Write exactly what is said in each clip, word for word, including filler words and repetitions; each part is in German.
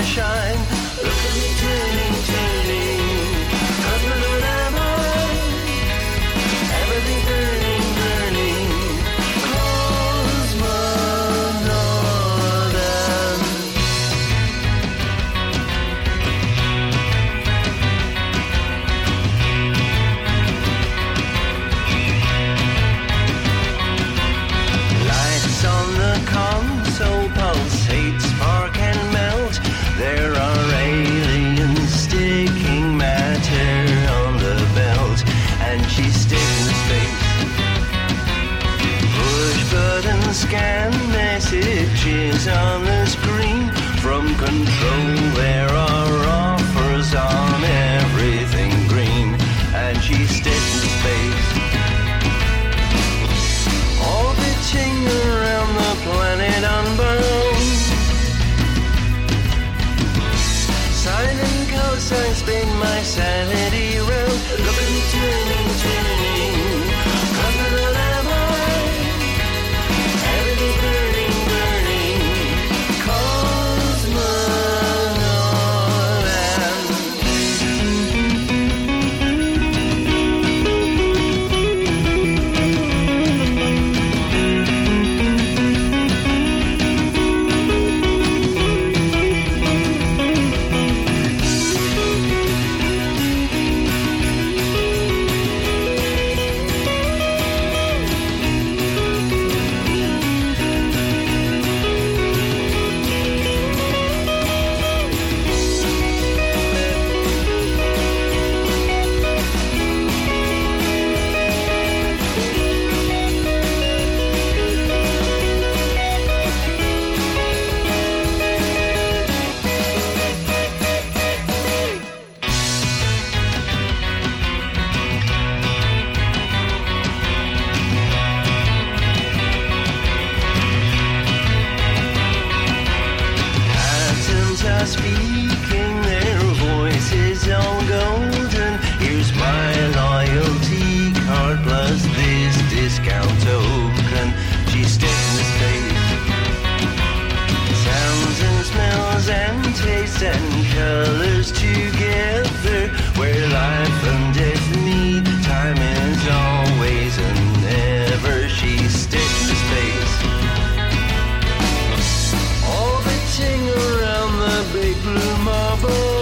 shine. Look at me turning, turning. Cosmonaut am I. Everything's burning, burning. Cosmonaut am. Lights on the console pulsate, spark and melt. There are aliens sticking matter on the belt, and she's sticking space. Push button, scan messages on the screen. From control there are offers on everything green, and she's sticking space. Orbiting around the planet unbound. Silent coastline spin my sanity round. Look at me turning, turning. Cosmonaut am I. Everything's burning, burning. Cosmonaut am. Atoms are speaking, their voices all golden. Here's my loyalty card plus this discount token. She's sticking the space. Sounds and smells and tastes and colors together. Where life and death meet, time is always and never. She's sticking the space. Orbiting around the big blue marble.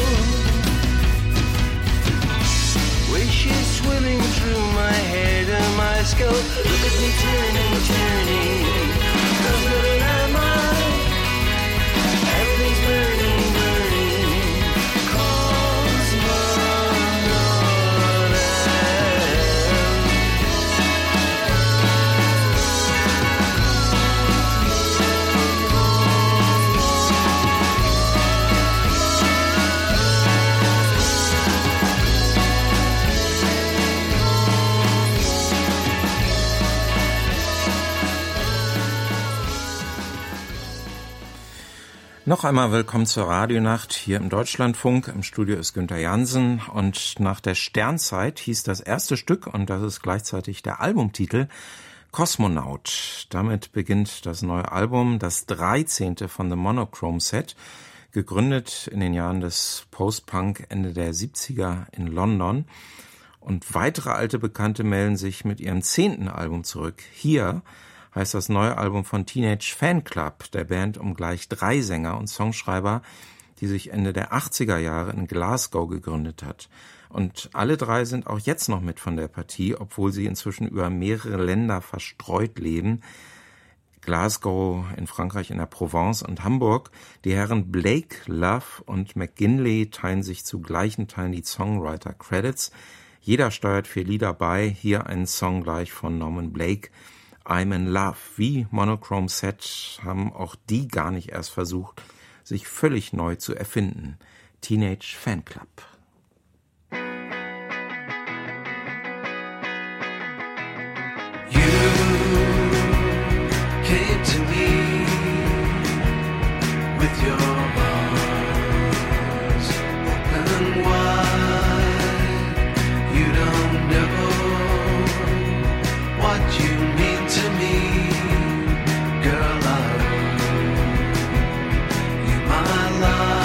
Wishes swimming through my head and my skull. Look at me turning, turning. Cosmonaut am I. Everything's burning, burning. Cosmonaut am. Noch einmal willkommen zur Radionacht hier im Deutschlandfunk. Im Studio ist Günther Jansen und nach der Sternzeit hieß das erste Stück, und das ist gleichzeitig der Albumtitel, Kosmonaut. Damit beginnt das neue Album, das dreizehnte von The Monochrome Set, gegründet in den Jahren des Post-Punk Ende der siebziger in London. Und weitere alte Bekannte melden sich mit ihrem zehnten Album zurück. Hier heißt das neue Album von Teenage Fanclub, der Band um gleich drei Sänger und Songschreiber, die sich Ende der achtziger Jahre in Glasgow gegründet hat. Und alle drei sind auch jetzt noch mit von der Partie, obwohl sie inzwischen über mehrere Länder verstreut leben. Glasgow in Frankreich in der Provence und Hamburg. Die Herren Blake, Love und McGinley teilen sich zu gleichen Teilen die Songwriter-Credits. Jeder steuert vier Lieder bei. Hier ein Song gleich von Norman Blake, I'm in Love. Wie Monochrome Set haben auch die gar nicht erst versucht, sich völlig neu zu erfinden. Teenage Fanclub. You came to me with your arms open wide. You don't know what you mean to me, girl. I, you my love.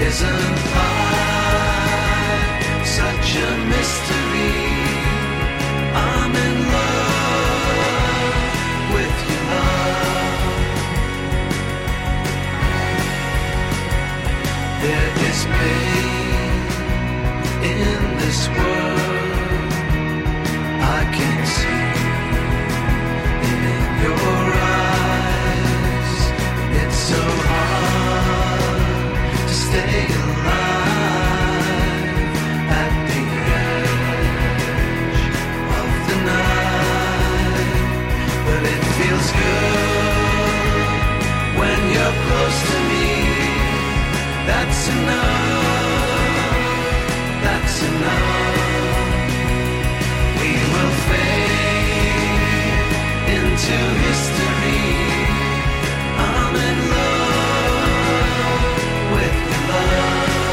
Isn't life such a mystery? I'm in love with your love. There is pain in this world I can see in your eyes. It's so hard to stay alive at the edge of the night. But it feels good when you're close to me. That's enough, that's enough. We will fade into history. I'm in love with your love.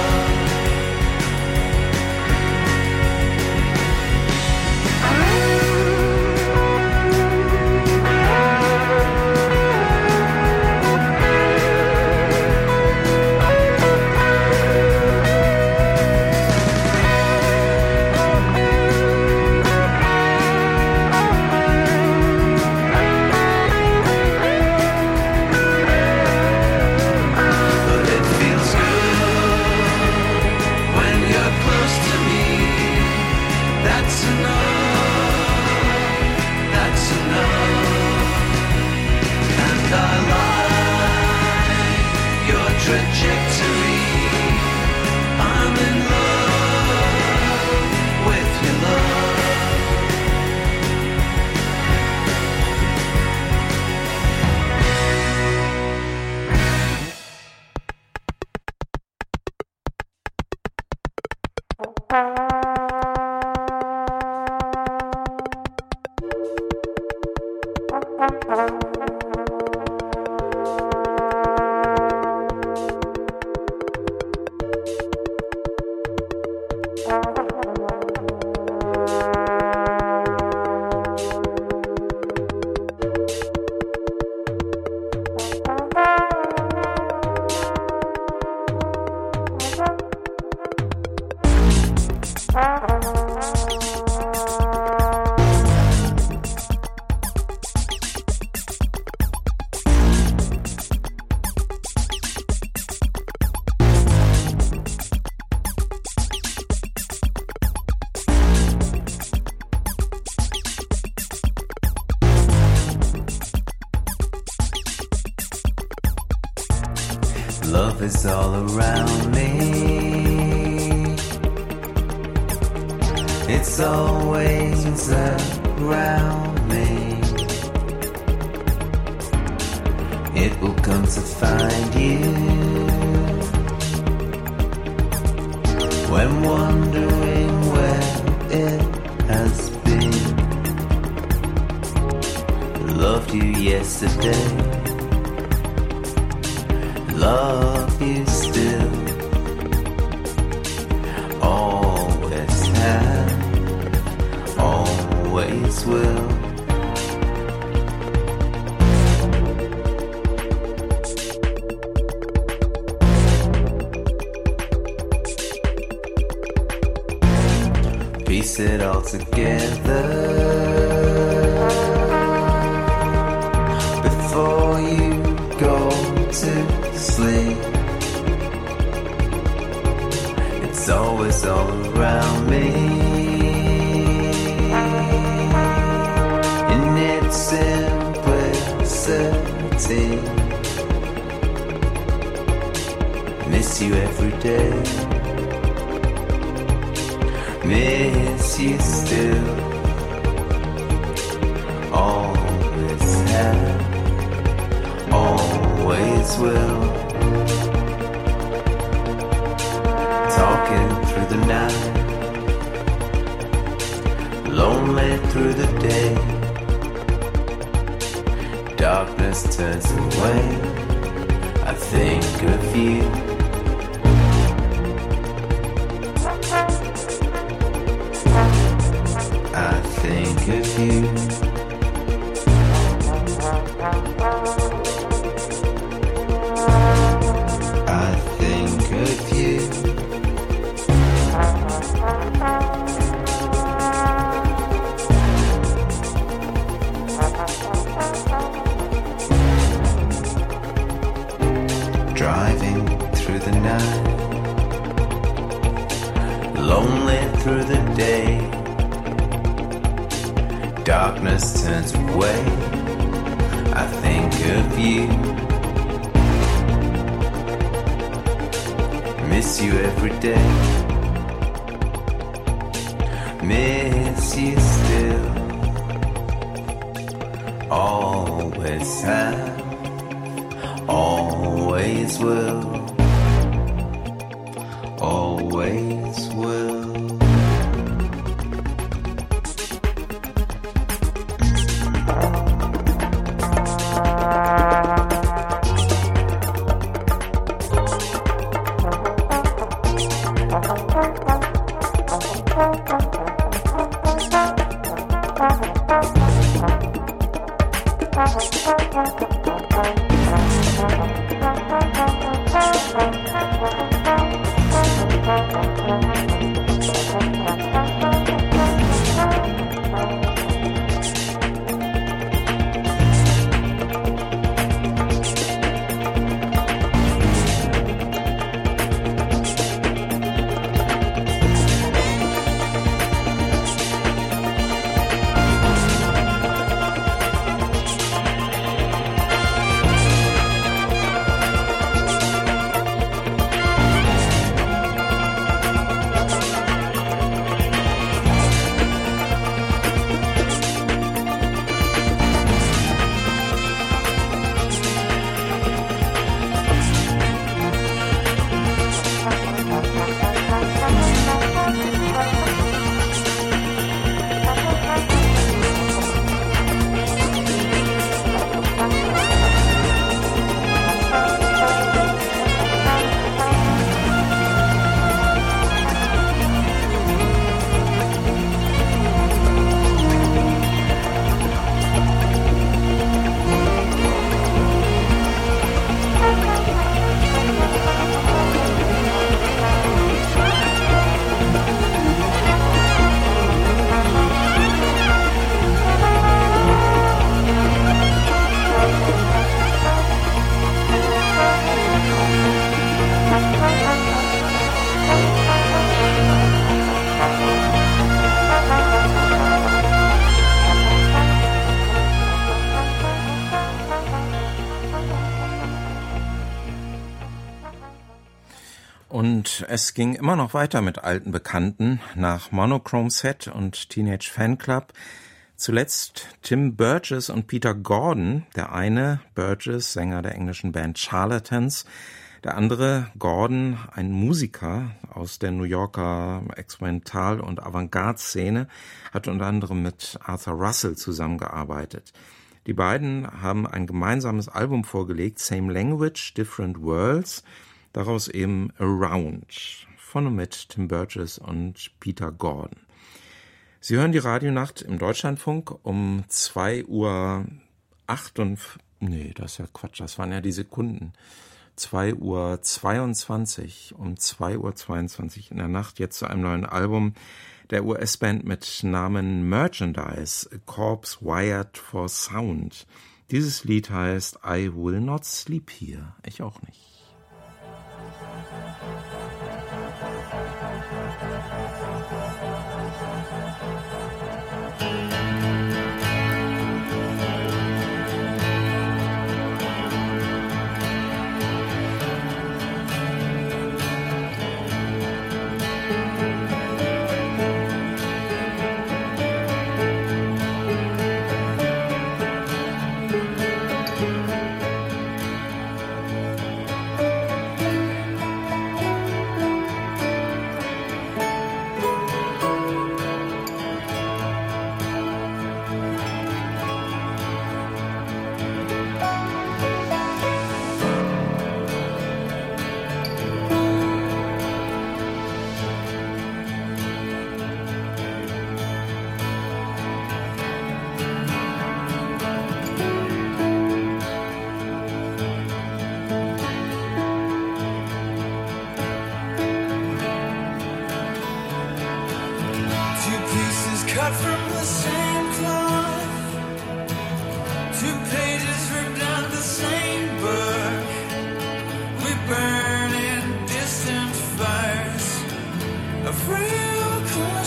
Trajectory. I'm in love with your love is all around me. It's always around me. It will come to find you when wondering where it has been. Loved you yesterday, love you still, always have, always will. Piece it all together before you go to sleep. It's always all around me in its simplicity. Miss you every day, miss you still, always have, always will. Talking through the night, lonely through the day. Darkness turns away, I think of you. I think of you. I think of you. through the day. Darkness turns away. I think of you. Miss you every day. Miss you still. Always have. Always will. Always will. Und es ging immer noch weiter mit alten Bekannten nach Monochrome Set und Teenage Fanclub. Zuletzt Tim Burgess und Peter Gordon, der eine Burgess, Sänger der englischen Band Charlatans, der andere Gordon, ein Musiker aus der New Yorker Experimental- und Avantgarde-Szene, hat unter anderem mit Arthur Russell zusammengearbeitet. Die beiden haben ein gemeinsames Album vorgelegt, Same Language, Different Worlds, daraus eben Around, von und mit Tim Burgess und Peter Gordon. Sie hören die Radionacht im Deutschlandfunk um zwei Uhr acht und, nee, das ist ja Quatsch, das waren ja die Sekunden. zwei Uhr zweiundzwanzig, um zwei Uhr zweiundzwanzig in der Nacht, jetzt zu einem neuen Album der U S-Band mit Namen Merchandise, A Corpse Wired for Sound. Dieses Lied heißt I Will Not Sleep Here. Ich auch nicht. Burning distant fires of real cold.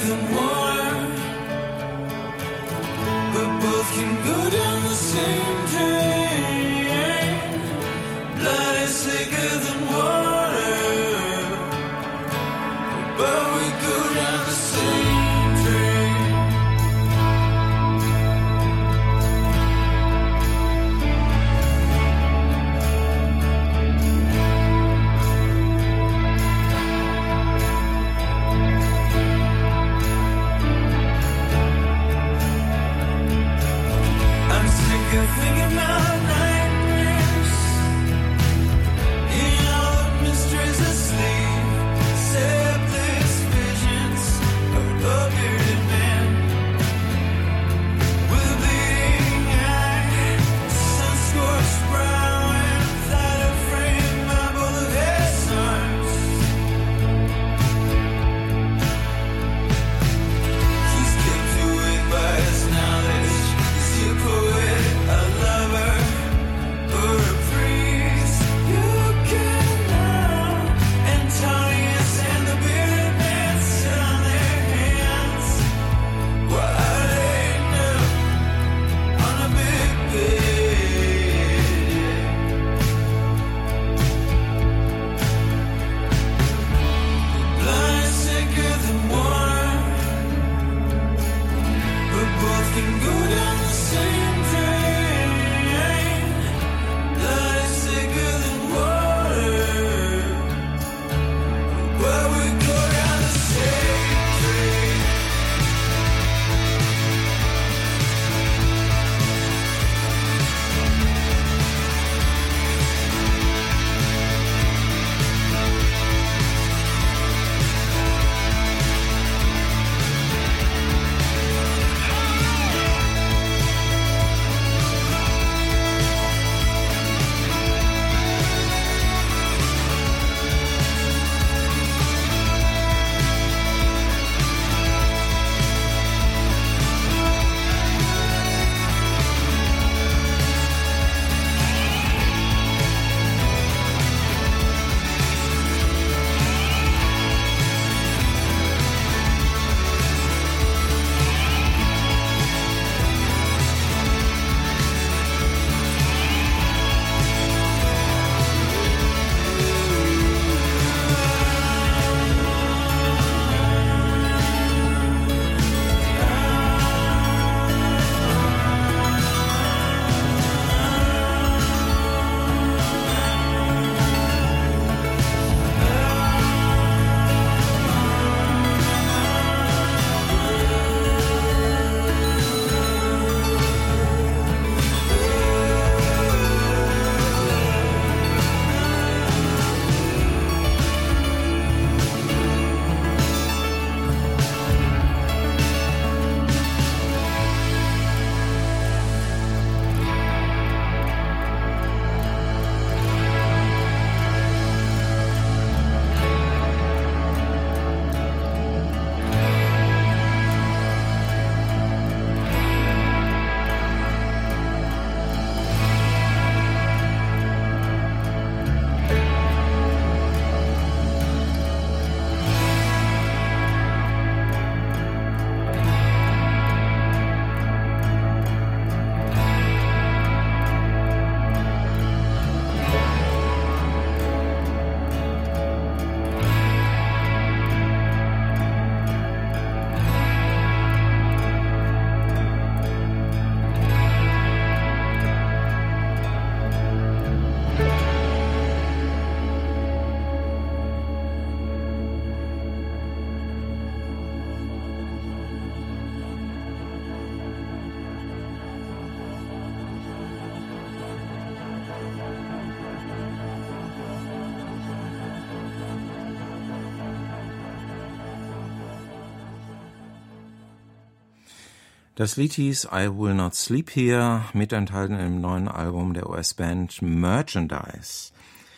than water, but both can go down the same drain. Blood is thicker than water, but we go down the same drain. I'm sick of thinking about nightmares, in all the mysteries asleep, shapeless visions of a bearded man with a bleeding eye, sun-scorched brow, and without a frame by both of his arms. He's kept awake by his knowledge. Is he a poet, a lover, or a priest? You can know. Antonius and the bearded man sit on their hands while they kneel on a big bed. Blood is thicker than water, but both can go down the same drain. Blood is thicker than water, but we go down the same drain. Das Lied hieß I Will Not Sleep Here, mit enthalten im neuen Album der U S-Band Merchandise.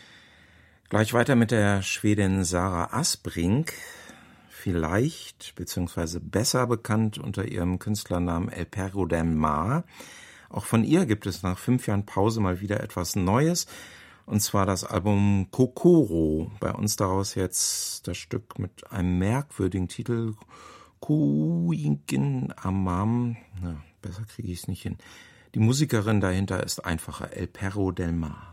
Gleich weiter mit der Schwedin Sara Asbrink, vielleicht beziehungsweise besser bekannt unter ihrem Künstlernamen El Perro del Mar. Auch von ihr gibt es nach fünf Jahren Pause mal wieder etwas Neues, und zwar das Album Kokoro. Bei uns daraus jetzt das Stück mit einem merkwürdigen Titel, Kuingen Amam, na, besser kriege ich es nicht hin. Die Musikerin dahinter ist einfacher, El Perro del Mar.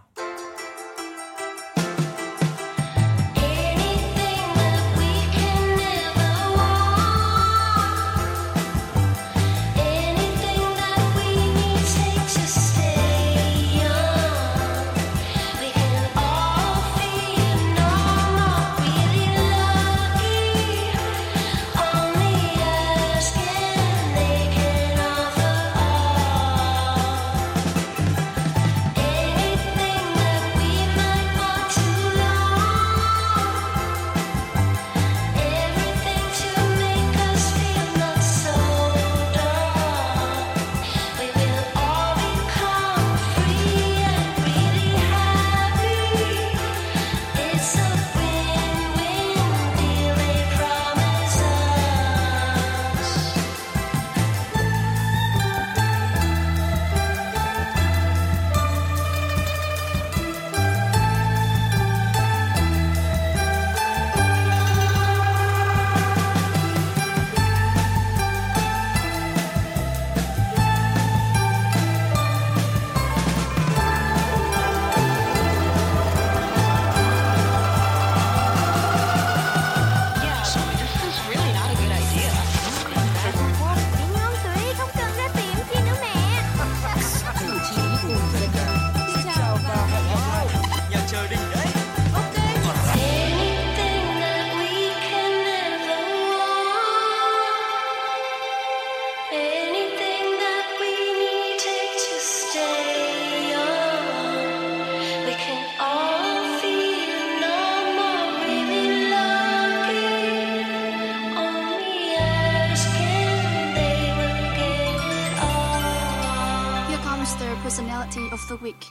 Personality of the Week.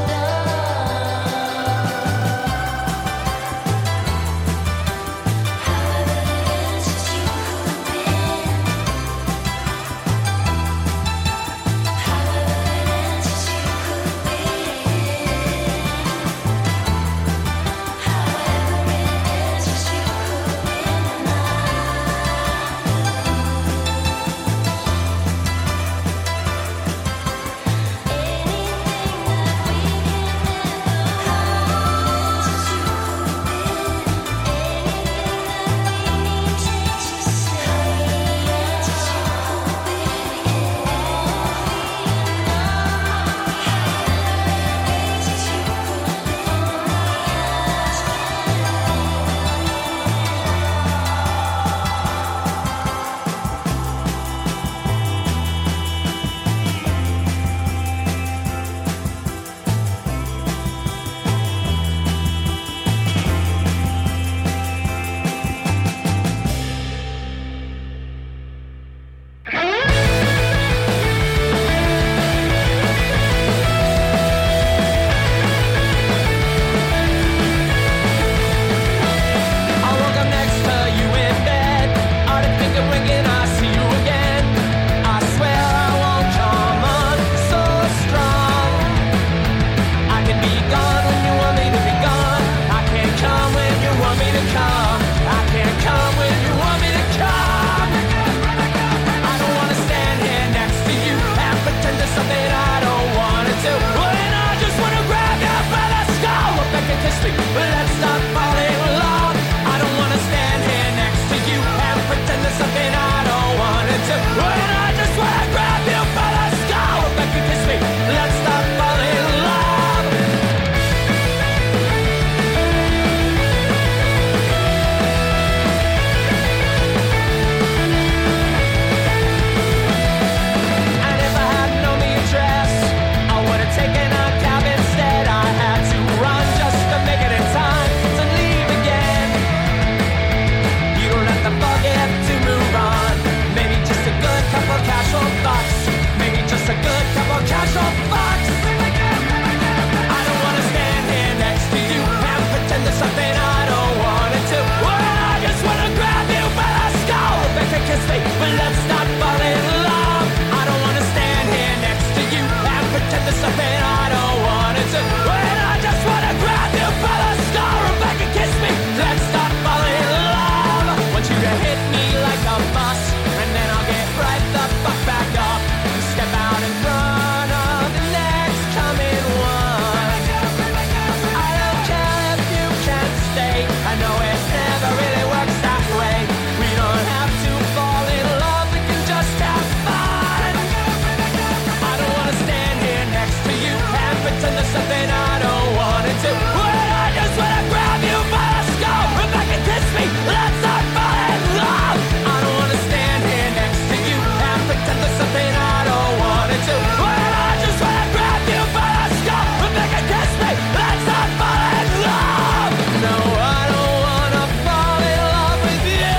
How hit me like a bus, and then I'll get right the fuck back up and step out in front of the next coming one. I don't care if you can't stay, I know it never really works that way. We don't have to fall in love, we can just have fun. I don't wanna stand here next to you and pretend there's something I don't wanna do. When I just wanna grab you by the skull, run back and kiss me, let's not fall in love. I don't wanna stand here next to you and pretend there's something I don't wanna do. When I just wanna grab you by the skull, run back and kiss me, let's not fall in love. No, I don't wanna fall in love with you.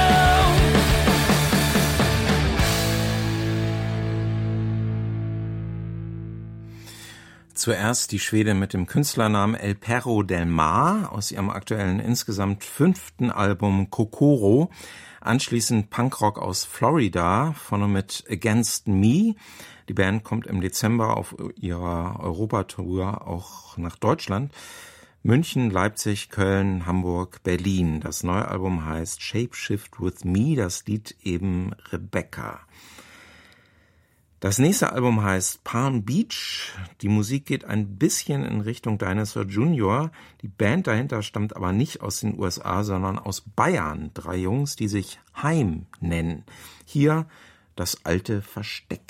Zuerst die Schwedin mit dem Künstlernamen El Perro del Mar aus ihrem aktuellen insgesamt fünften Album Kokoro. Anschließend Punkrock aus Florida, vorne mit Against Me. Die Band kommt im Dezember auf ihrer Europatour auch nach Deutschland. München, Leipzig, Köln, Hamburg, Berlin. Das neue Album heißt Shapeshift With Me, das Lied eben Rebecca. Das nächste Album heißt Palm Beach. Die Musik geht ein bisschen in Richtung Dinosaur Junior. Die Band dahinter stammt aber nicht aus den U S A, sondern aus Bayern. Drei Jungs, die sich Heim nennen. Hier das alte Versteck.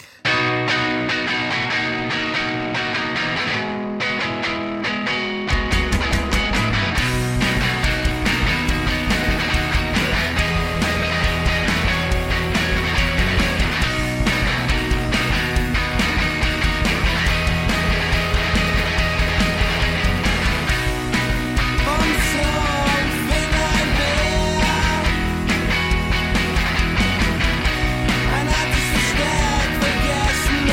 Von Song bin ein Bär, ein altes Versteck vergessen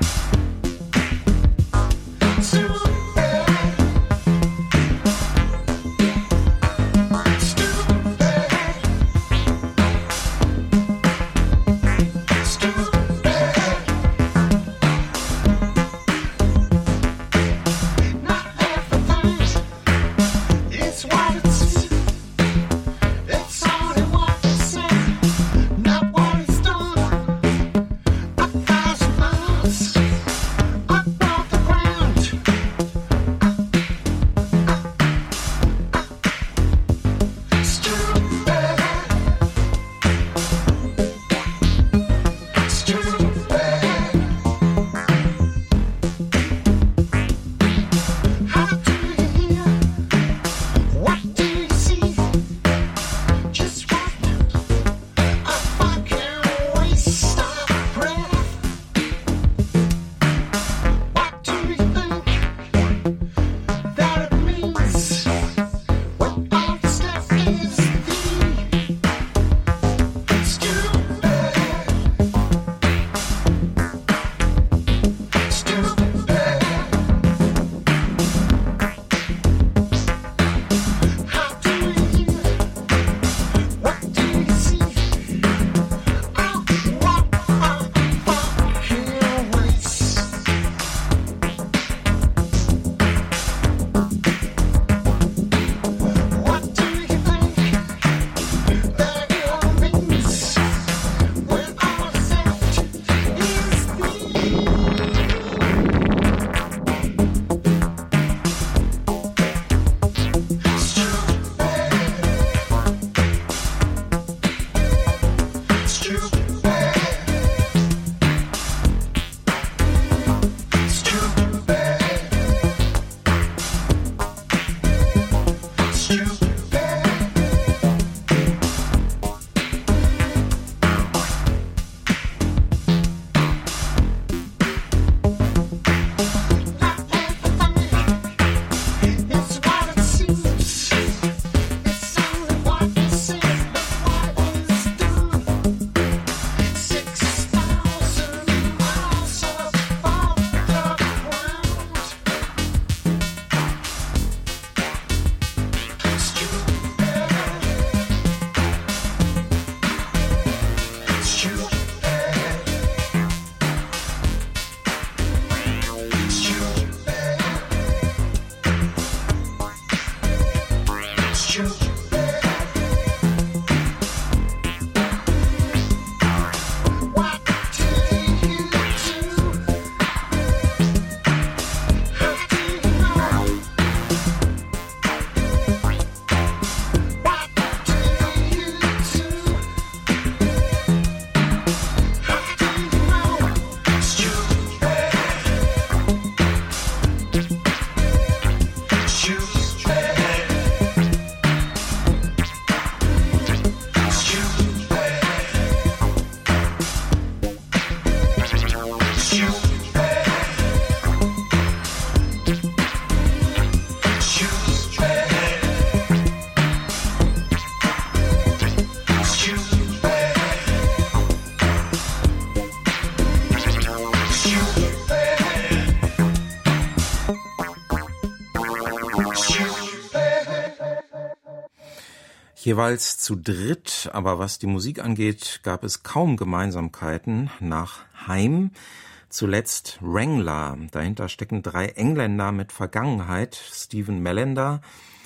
Jeweils zu dritt, aber was die Musik angeht, gab es kaum Gemeinsamkeiten. Nach Haim zuletzt Wrangler. Dahinter stecken drei Engländer mit Vergangenheit. Stephen Mallender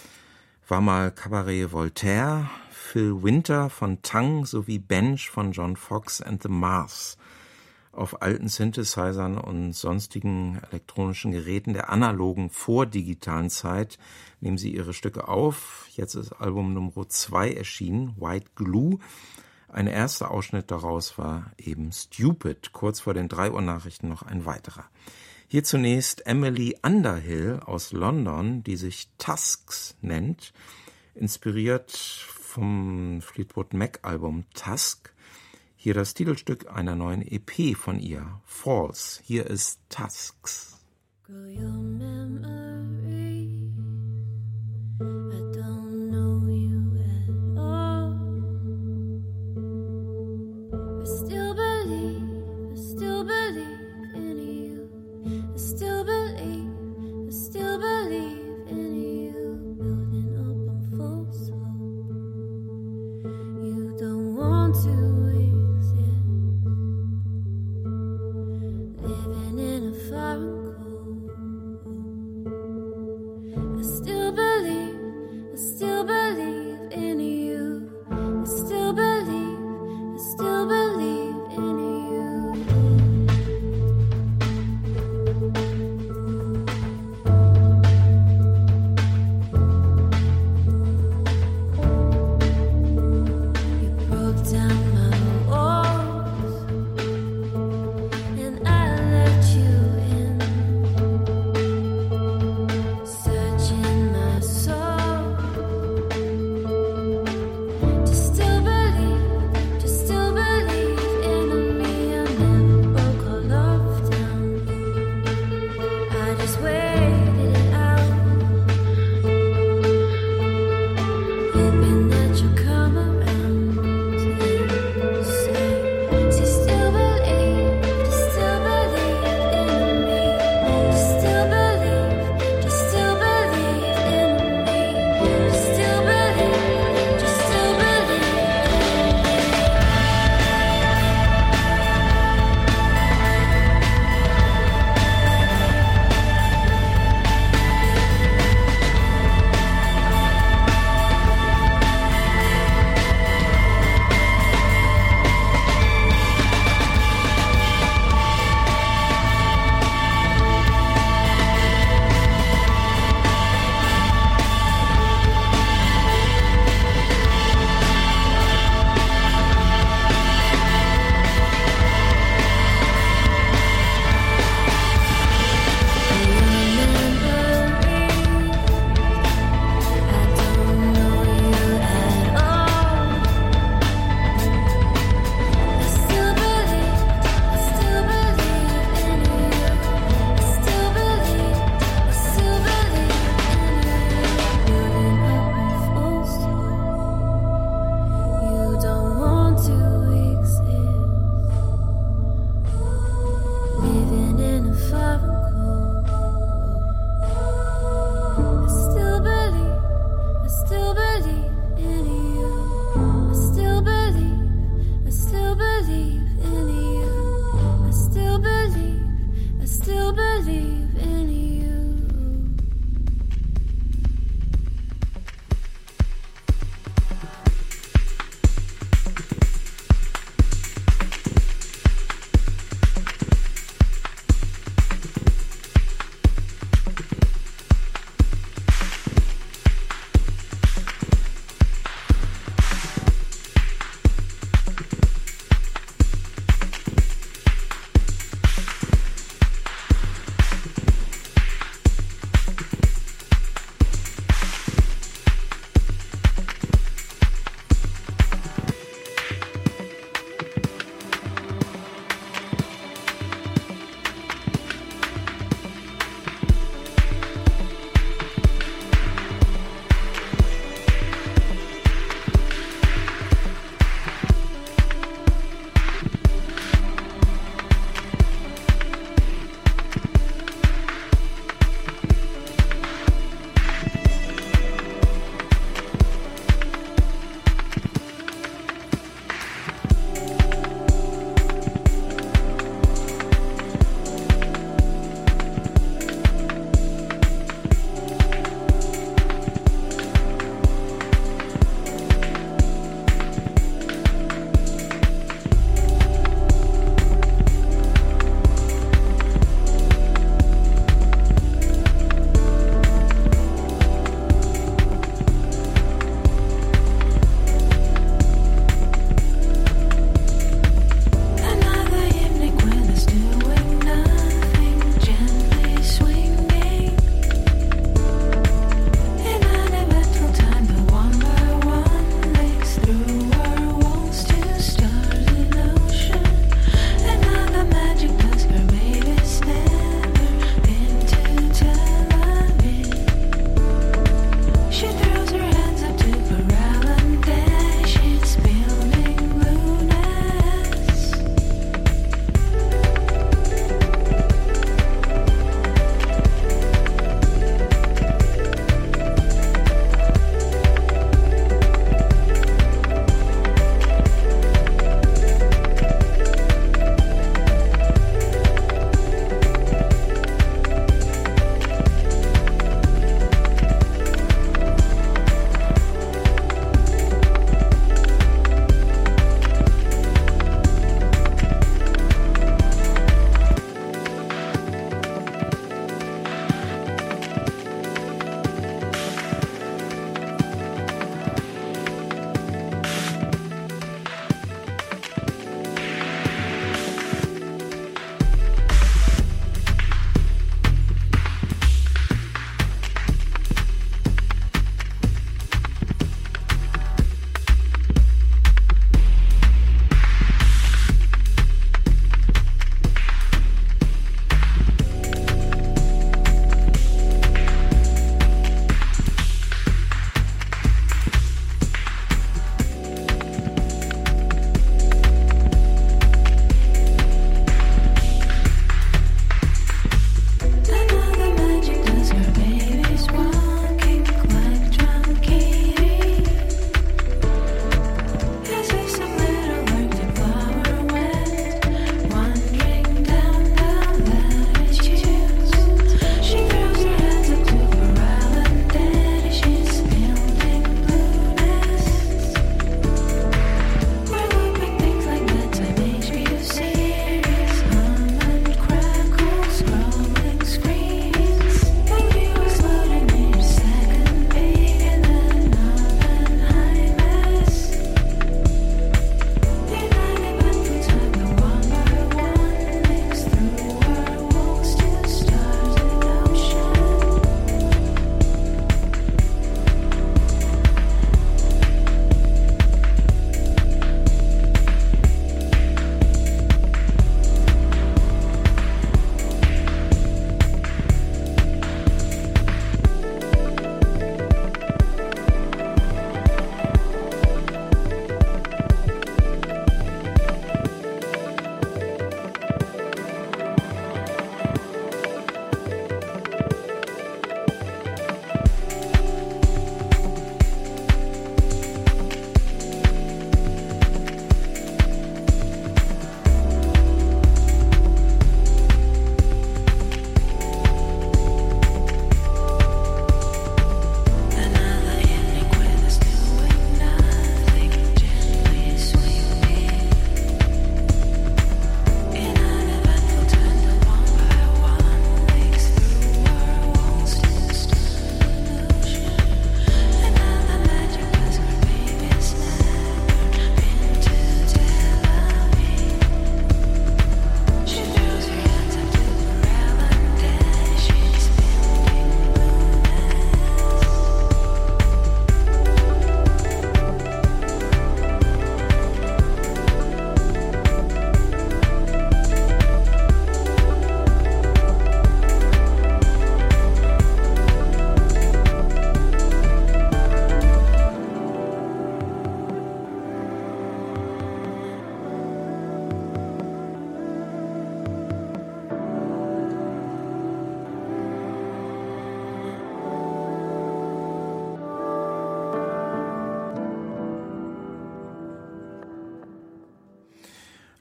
war mal Cabaret Voltaire, Phil Winter von Tang sowie Bench von John Fox and the Mars. Auf alten Synthesizern und sonstigen elektronischen Geräten der analogen vordigitalen Zeit nehmen sie ihre Stücke auf. Jetzt ist Album Nummer zwei erschienen, White Glue. Ein erster Ausschnitt daraus war eben Stupid. Kurz vor den drei Uhr Nachrichten noch ein weiterer. Hier zunächst Emily Underhill aus London, die sich Tusks nennt, inspiriert vom Fleetwood Mac Album Tusk. Hier das Titelstück einer neuen E P von ihr, False. Hier ist Tusks. Girl, your memory, I don't know you at all. I still believe, I still believe in you.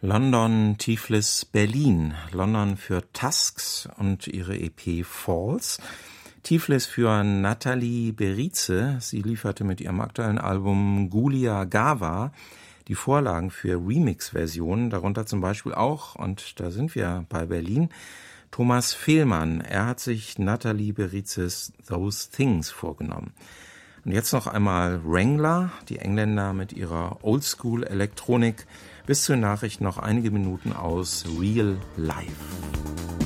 London, Tiflis, Berlin. London für Tusks und ihre E P Falls. Tiflis für Nathalie Berize. Sie lieferte mit ihrem aktuellen Album Gulia Gava die Vorlagen für Remix-Versionen, darunter zum Beispiel auch, und da sind wir bei Berlin, Thomas Fehlmann. Er hat sich Nathalie Berizes Those Things vorgenommen. Und jetzt noch einmal Wrangler, die Engländer mit ihrer Oldschool-Elektronik. Bis zur Nachricht noch einige Minuten aus Real Life.